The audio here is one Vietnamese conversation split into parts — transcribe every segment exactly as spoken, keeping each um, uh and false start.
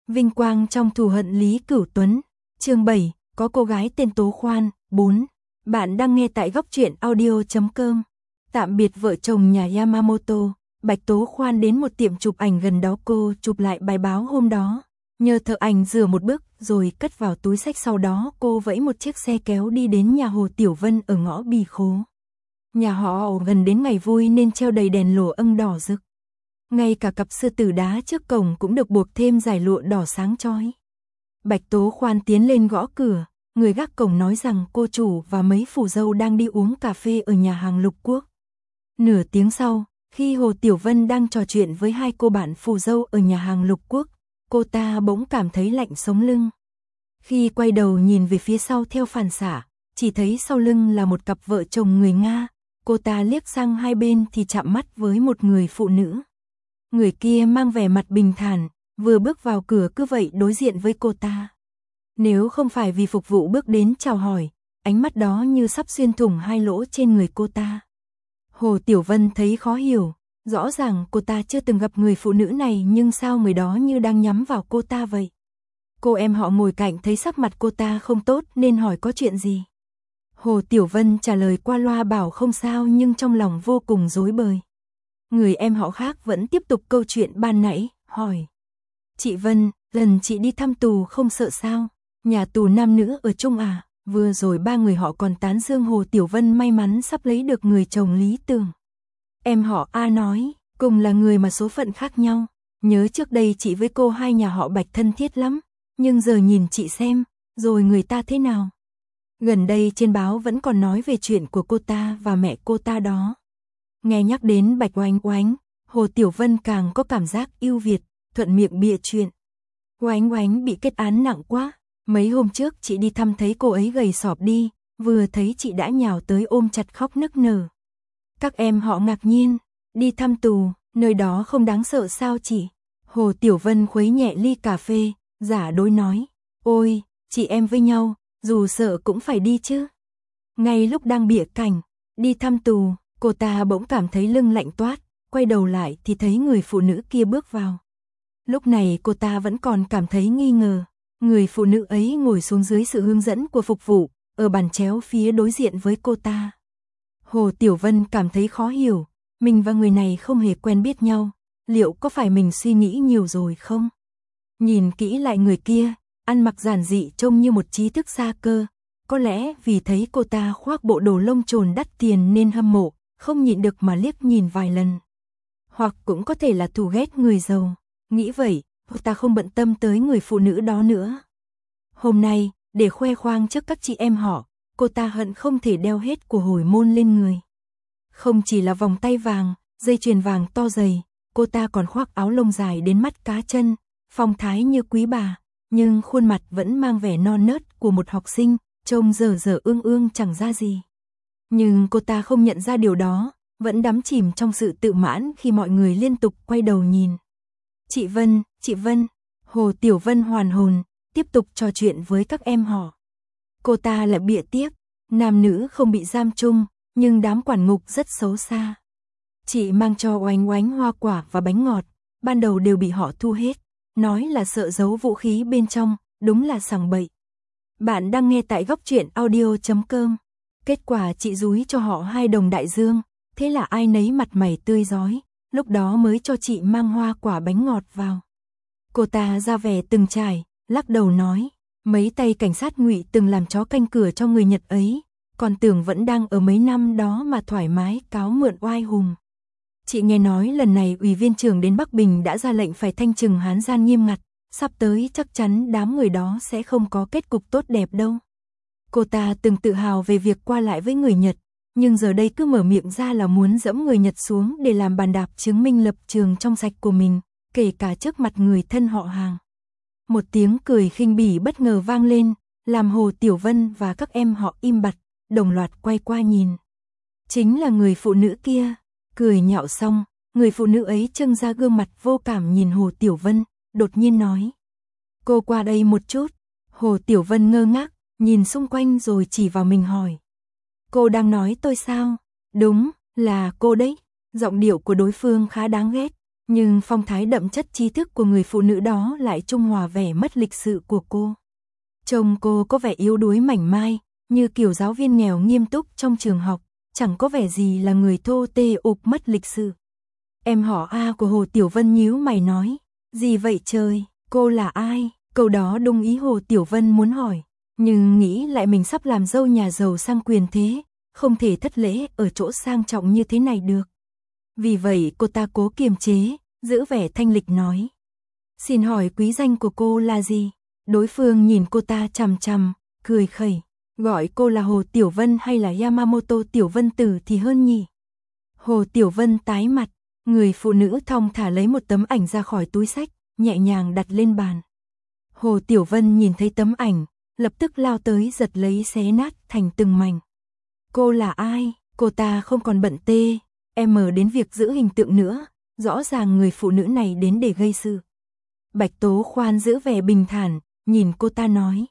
Vinh quang trong thù hận Lý Cửu Tuấn. Chương bảy, có cô gái tên Tố Khoan. bốn. Bạn đang nghe tại góc truyện audio chấm com. Tạm biệt vợ chồng nhà Yamamoto, Bạch Tố Khoan đến một tiệm chụp ảnh gần đó cô chụp lại bài báo hôm đó. Nhờ thợ ảnh rửa một bức rồi cất vào túi xách, sau đó cô vẫy một chiếc xe kéo đi đến nhà Hồ Tiểu Vân ở ngõ Bì Khố. Nhà họ gần đến ngày vui nên treo đầy đèn lụa ưng đỏ rực. Ngay cả cặp sư tử đá trước cổng cũng được buộc thêm dải lụa đỏ sáng chói. Bạch Tố Khoan tiến lên gõ cửa, người gác cổng nói rằng cô chủ và mấy phù dâu đang đi uống cà phê ở nhà hàng Lục Quốc. Nửa tiếng sau, khi Hồ Tiểu Vân đang trò chuyện với hai cô bạn phù dâu ở nhà hàng Lục Quốc, cô ta bỗng cảm thấy lạnh sống lưng. Khi quay đầu nhìn về phía sau theo phản xạ, chỉ thấy sau lưng là một cặp vợ chồng người Nga. Cô ta liếc sang hai bên thì chạm mắt với một người phụ nữ. Người kia mang vẻ mặt bình thản, vừa bước vào cửa cứ vậy đối diện với cô ta. Nếu không phải vì phục vụ bước đến chào hỏi, ánh mắt đó như sắp xuyên thủng hai lỗ trên người cô ta. Hồ Tiểu Vân thấy khó hiểu, rõ ràng cô ta chưa từng gặp người phụ nữ này nhưng sao người đó như đang nhắm vào cô ta vậy. Cô em họ ngồi cạnh thấy sắc mặt cô ta không tốt nên hỏi có chuyện gì. Hồ Tiểu Vân trả lời qua loa bảo không sao nhưng trong lòng vô cùng rối bời. Người em họ khác vẫn tiếp tục câu chuyện ban nãy, hỏi. Chị Vân, lần chị đi thăm tù không sợ sao? Nhà tù nam nữ ở chung à? Vừa rồi ba người họ còn tán dương Hồ Tiểu Vân may mắn sắp lấy được người chồng lý tưởng. Em họ A nói, cùng là người mà số phận khác nhau. Nhớ trước đây chị với cô hai nhà họ Bạch thân thiết lắm, nhưng giờ nhìn chị xem, rồi người ta thế nào? Gần đây trên báo vẫn còn nói về chuyện của cô ta và mẹ cô ta đó. Nghe nhắc đến Bạch Oánh Oánh, Hồ Tiểu Vân càng có cảm giác ưu việt, thuận miệng bịa chuyện. Oánh Oánh bị kết án nặng quá, mấy hôm trước chị đi thăm thấy cô ấy gầy sọp đi, vừa thấy chị đã nhào tới ôm chặt khóc nức nở. Các em họ ngạc nhiên, đi thăm tù, nơi đó không đáng sợ sao chị? Hồ Tiểu Vân khuấy nhẹ ly cà phê, giả dối nói, ôi, chị em với nhau, dù sợ cũng phải đi chứ. Ngay lúc đang bịa cảnh, đi thăm tù, cô ta bỗng cảm thấy lưng lạnh toát, quay đầu lại thì thấy người phụ nữ kia bước vào. Lúc này cô ta vẫn còn cảm thấy nghi ngờ, người phụ nữ ấy ngồi xuống dưới sự hướng dẫn của phục vụ, ở bàn chéo phía đối diện với cô ta. Hồ Tiểu Vân cảm thấy khó hiểu, mình và người này không hề quen biết nhau, liệu có phải mình suy nghĩ nhiều rồi không? Nhìn kỹ lại người kia, ăn mặc giản dị trông như một trí thức xa cơ, có lẽ vì thấy cô ta khoác bộ đồ lông trồn đắt tiền nên hâm mộ, không nhịn được mà liếc nhìn vài lần. Hoặc cũng có thể là thù ghét người giàu, nghĩ vậy, cô ta không bận tâm tới người phụ nữ đó nữa. Hôm nay, để khoe khoang trước các chị em họ, cô ta hận không thể đeo hết của hồi môn lên người. Không chỉ là vòng tay vàng, dây chuyền vàng to dày, cô ta còn khoác áo lông dài đến mắt cá chân, phong thái như quý bà, nhưng khuôn mặt vẫn mang vẻ non nớt của một học sinh, trông dở dở ương ương chẳng ra gì. Nhưng cô ta không nhận ra điều đó, vẫn đắm chìm trong sự tự mãn khi mọi người liên tục quay đầu nhìn. Chị Vân, chị Vân, Hồ Tiểu Vân hoàn hồn, tiếp tục trò chuyện với các em họ. Cô ta lại bịa tiếp, nam nữ không bị giam chung, nhưng đám quản ngục rất xấu xa. Chị mang cho Oánh Oánh hoa quả và bánh ngọt, ban đầu đều bị họ thu hết, nói là sợ giấu vũ khí bên trong, đúng là sằng bậy. Bạn đang nghe tại góc truyện audio chấm com. Kết quả chị dúi cho họ hai đồng đại dương, thế là ai nấy mặt mày tươi rói, lúc đó mới cho chị mang hoa quả bánh ngọt vào. Cô ta ra vẻ từng trải, lắc đầu nói, mấy tay cảnh sát ngụy từng làm chó canh cửa cho người Nhật ấy, còn tưởng vẫn đang ở mấy năm đó mà thoải mái cáo mượn oai hùng. Chị nghe nói lần này Ủy viên trưởng đến Bắc Bình đã ra lệnh phải thanh trừng Hán gian nghiêm ngặt, sắp tới chắc chắn đám người đó sẽ không có kết cục tốt đẹp đâu. Cô ta từng tự hào về việc qua lại với người Nhật, nhưng giờ đây cứ mở miệng ra là muốn dẫm người Nhật xuống để làm bàn đạp chứng minh lập trường trong sạch của mình, kể cả trước mặt người thân họ hàng. Một tiếng cười khinh bỉ bất ngờ vang lên, làm Hồ Tiểu Vân và các em họ im bặt, đồng loạt quay qua nhìn. Chính là người phụ nữ kia. Cười nhạo xong, người phụ nữ ấy trưng ra gương mặt vô cảm nhìn Hồ Tiểu Vân, đột nhiên nói. Cô qua đây một chút. Hồ Tiểu Vân ngơ ngác, nhìn xung quanh rồi chỉ vào mình hỏi. Cô đang nói tôi sao? Đúng, là cô đấy. Giọng điệu của đối phương khá đáng ghét, Nhưng phong thái đậm chất trí thức của người phụ nữ đó lại trung hòa vẻ mất lịch sự của cô. Trông cô có vẻ yếu đuối mảnh mai, như kiểu giáo viên nghèo nghiêm túc trong trường học, chẳng có vẻ gì là người thô tê ục mất lịch sự. Em họ A của Hồ Tiểu Vân nhíu mày nói, gì vậy trời, cô là ai? Câu đó đúng ý Hồ Tiểu Vân muốn hỏi, nhưng nghĩ lại mình sắp làm dâu nhà giàu sang quyền thế, không thể thất lễ ở chỗ sang trọng như thế này được. Vì vậy cô ta cố kiềm chế, giữ vẻ thanh lịch nói. Xin hỏi quý danh của cô là gì? Đối phương nhìn cô ta chằm chằm, cười khẩy. Gọi cô là Hồ Tiểu Vân hay là Yamamoto Tiểu Vân Tử thì hơn nhỉ? Hồ Tiểu Vân tái mặt, người phụ nữ thong thả lấy một tấm ảnh ra khỏi túi xách, nhẹ nhàng đặt lên bàn. Hồ Tiểu Vân nhìn thấy tấm ảnh, lập tức lao tới giật lấy xé nát thành từng mảnh. Cô là ai? Cô ta không còn bận tê, em đến việc giữ hình tượng nữa, rõ ràng người phụ nữ này đến để gây sự. Bạch Tố Khoan giữ vẻ bình thản, nhìn cô ta nói.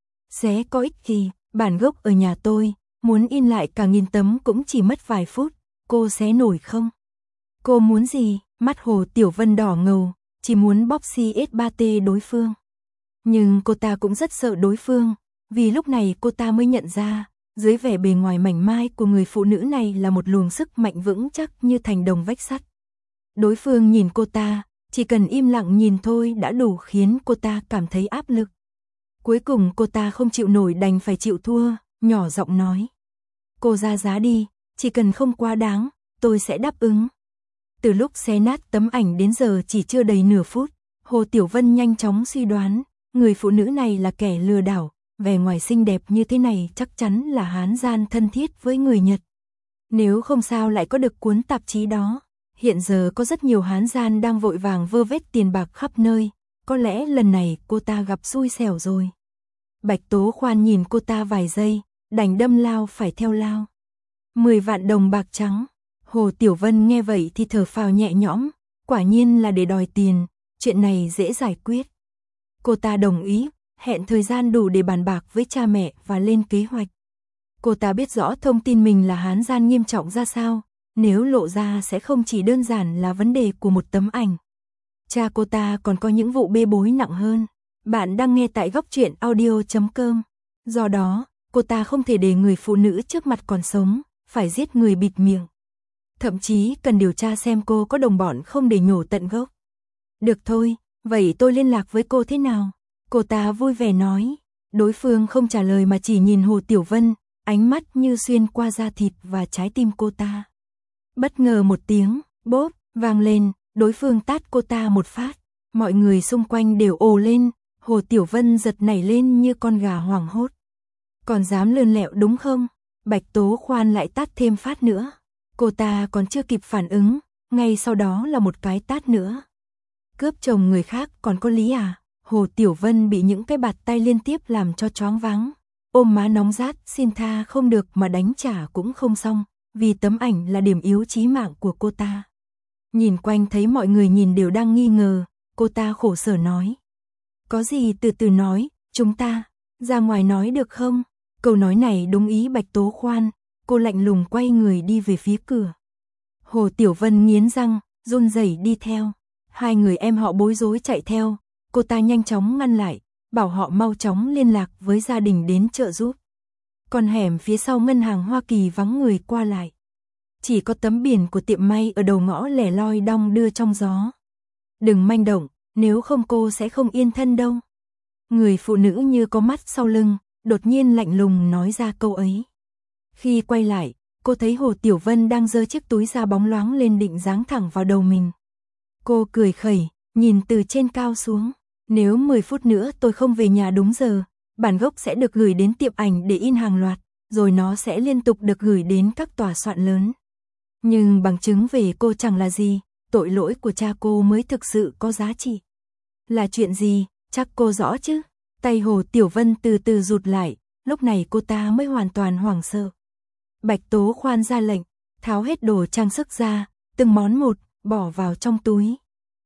Sẽ có ích gì, bản gốc ở nhà tôi, muốn in lại cả nghìn tấm cũng chỉ mất vài phút, cô sẽ nổi không? Cô muốn gì? Mắt Hồ Tiểu Vân đỏ ngầu, chỉ muốn bóp xê ét ba tê đối phương. Nhưng cô ta cũng rất sợ đối phương, vì lúc này cô ta mới nhận ra, dưới vẻ bề ngoài mảnh mai của người phụ nữ này là một luồng sức mạnh vững chắc như thành đồng vách sắt. Đối phương nhìn cô ta, chỉ cần im lặng nhìn thôi đã đủ khiến cô ta cảm thấy áp lực. Cuối cùng cô ta không chịu nổi đành phải chịu thua, nhỏ giọng nói. Cô ra giá đi, chỉ cần không quá đáng, tôi sẽ đáp ứng. Từ lúc xé nát tấm ảnh đến giờ chỉ chưa đầy nửa phút, Hồ Tiểu Vân nhanh chóng suy đoán, người phụ nữ này là kẻ lừa đảo, vẻ ngoài xinh đẹp như thế này chắc chắn là hán gian thân thiết với người Nhật. Nếu không sao lại có được cuốn tạp chí đó. Hiện giờ có rất nhiều hán gian đang vội vàng vơ vét tiền bạc khắp nơi, có lẽ lần này cô ta gặp xui xẻo rồi. Bạch Tố Khoan nhìn cô ta vài giây, đành đâm lao phải theo lao. Mười vạn đồng bạc trắng. Hồ Tiểu Vân nghe vậy thì thở phào nhẹ nhõm, quả nhiên là để đòi tiền, chuyện này dễ giải quyết. Cô ta đồng ý, hẹn thời gian đủ để bàn bạc với cha mẹ và lên kế hoạch. Cô ta biết rõ thông tin mình là hán gian nghiêm trọng ra sao, nếu lộ ra sẽ không chỉ đơn giản là vấn đề của một tấm ảnh. Cha cô ta còn có những vụ bê bối nặng hơn. Bạn đang nghe tại góc truyện audio chấm com. Do đó, cô ta không thể để người phụ nữ trước mặt còn sống, phải giết người bịt miệng. Thậm chí cần điều tra xem cô có đồng bọn không để nhổ tận gốc. Được thôi, vậy tôi liên lạc với cô thế nào? Cô ta vui vẻ nói. Đối phương không trả lời mà chỉ nhìn Hồ Tiểu Vân, ánh mắt như xuyên qua da thịt và trái tim cô ta. Bất ngờ một tiếng, bốp, vang lên, đối phương tát cô ta một phát. Mọi người xung quanh đều ồ lên, Hồ Tiểu Vân giật nảy lên như con gà hoảng hốt. Còn dám lươn lẹo đúng không? Bạch Tố Khoan lại tát thêm phát nữa. Cô ta còn chưa kịp phản ứng, ngay sau đó là một cái tát nữa. Cướp chồng người khác còn có lý à? Hồ Tiểu Vân bị những cái bạt tay liên tiếp làm cho choáng váng. Ôm má nóng rát, xin tha không được mà đánh trả cũng không xong, vì tấm ảnh là điểm yếu chí mạng của cô ta. Nhìn quanh thấy mọi người nhìn đều đang nghi ngờ, cô ta khổ sở nói. Có gì từ từ nói, chúng ta, ra ngoài nói được không? Câu nói này đúng ý Bạch Tố Khoan, cô lạnh lùng quay người đi về phía cửa. Hồ Tiểu Vân nghiến răng, run rẩy đi theo. Hai người em họ bối rối chạy theo, cô ta nhanh chóng ngăn lại, bảo họ mau chóng liên lạc với gia đình đến trợ giúp. Còn hẻm phía sau ngân hàng Hoa Kỳ vắng người qua lại. Chỉ có tấm biển của tiệm may ở đầu ngõ lẻ loi đong đưa trong gió. Đừng manh động, nếu không cô sẽ không yên thân đâu. Người phụ nữ như có mắt sau lưng, đột nhiên lạnh lùng nói ra câu ấy. Khi quay lại, cô thấy Hồ Tiểu Vân đang giơ chiếc túi da bóng loáng lên định giáng thẳng vào đầu mình. Cô cười khẩy, nhìn từ trên cao xuống. Nếu mười phút nữa tôi không về nhà đúng giờ, bản gốc sẽ được gửi đến tiệm ảnh để in hàng loạt, rồi nó sẽ liên tục được gửi đến các tòa soạn lớn. Nhưng bằng chứng về cô chẳng là gì, tội lỗi của cha cô mới thực sự có giá trị. Là chuyện gì, chắc cô rõ chứ? Tay Hồ Tiểu Vân từ từ rụt lại, lúc này cô ta mới hoàn toàn hoảng sợ. Bạch Tố Khoan ra lệnh, tháo hết đồ trang sức ra, từng món một, bỏ vào trong túi.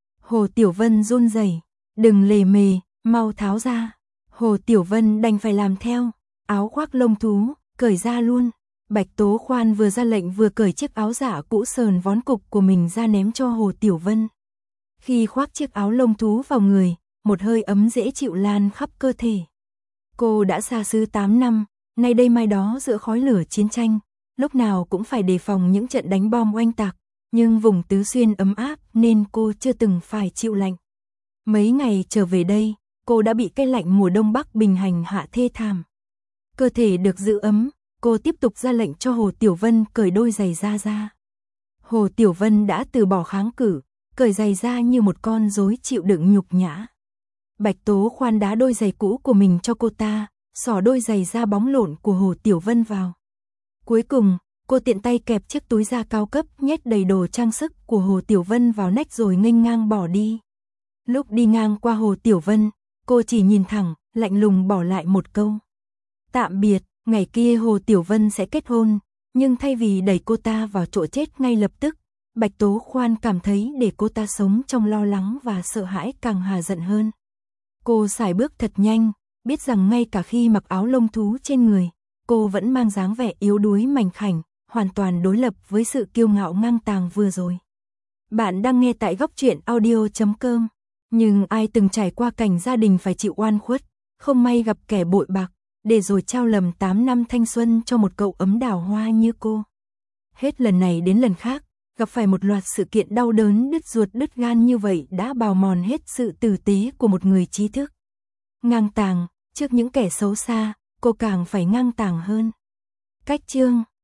Hồ Tiểu Vân run rẩy, đừng lề mề, mau tháo ra. Hồ Tiểu Vân đành phải làm theo, áo khoác lông thú, cởi ra luôn. Bạch Tố Khoan vừa ra lệnh vừa cởi chiếc áo giả cũ sờn vón cục của mình ra ném cho Hồ Tiểu Vân. Khi khoác chiếc áo lông thú vào người, một hơi ấm dễ chịu lan khắp cơ thể. Cô đã xa xứ tám năm, nay đây mai đó giữa khói lửa chiến tranh, lúc nào cũng phải đề phòng những trận đánh bom oanh tạc, nhưng vùng Tứ Xuyên ấm áp nên cô chưa từng phải chịu lạnh. Mấy ngày trở về đây, cô đã bị cái lạnh mùa đông bắc bình hành hạ thê thảm. Cơ thể được giữ ấm, cô tiếp tục ra lệnh cho Hồ Tiểu Vân cởi đôi giày da ra. Hồ Tiểu Vân đã từ bỏ kháng cự, cởi giày ra như một con rối chịu đựng nhục nhã. Bạch Tố Khoan đá đôi giày cũ của mình cho cô ta, xỏ đôi giày da bóng lộn của Hồ Tiểu Vân vào. Cuối cùng, cô tiện tay kẹp chiếc túi da cao cấp nhét đầy đồ trang sức của Hồ Tiểu Vân vào nách rồi nghênh ngang bỏ đi. Lúc đi ngang qua Hồ Tiểu Vân, cô chỉ nhìn thẳng, lạnh lùng bỏ lại một câu. Tạm biệt, ngày kia Hồ Tiểu Vân sẽ kết hôn, nhưng thay vì đẩy cô ta vào chỗ chết ngay lập tức, Bạch Tố Khoan cảm thấy để cô ta sống trong lo lắng và sợ hãi càng hà giận hơn. Cô sải bước thật nhanh, biết rằng ngay cả khi mặc áo lông thú trên người, cô vẫn mang dáng vẻ yếu đuối mảnh khảnh, hoàn toàn đối lập với sự kiêu ngạo ngang tàng vừa rồi. Bạn đang nghe tại góc truyện audio chấm com. Nhưng ai từng trải qua cảnh gia đình phải chịu oan khuất, không may gặp kẻ bội bạc, để rồi trao lầm tám năm thanh xuân cho một cậu ấm đào hoa như cô. Hết lần này đến lần khác, gặp phải một loạt sự kiện đau đớn đứt ruột đứt gan như vậy đã bào mòn hết sự tử tế của một người trí thức. Ngang tàng, trước những kẻ xấu xa, cô càng phải ngang tàng hơn. Cách chương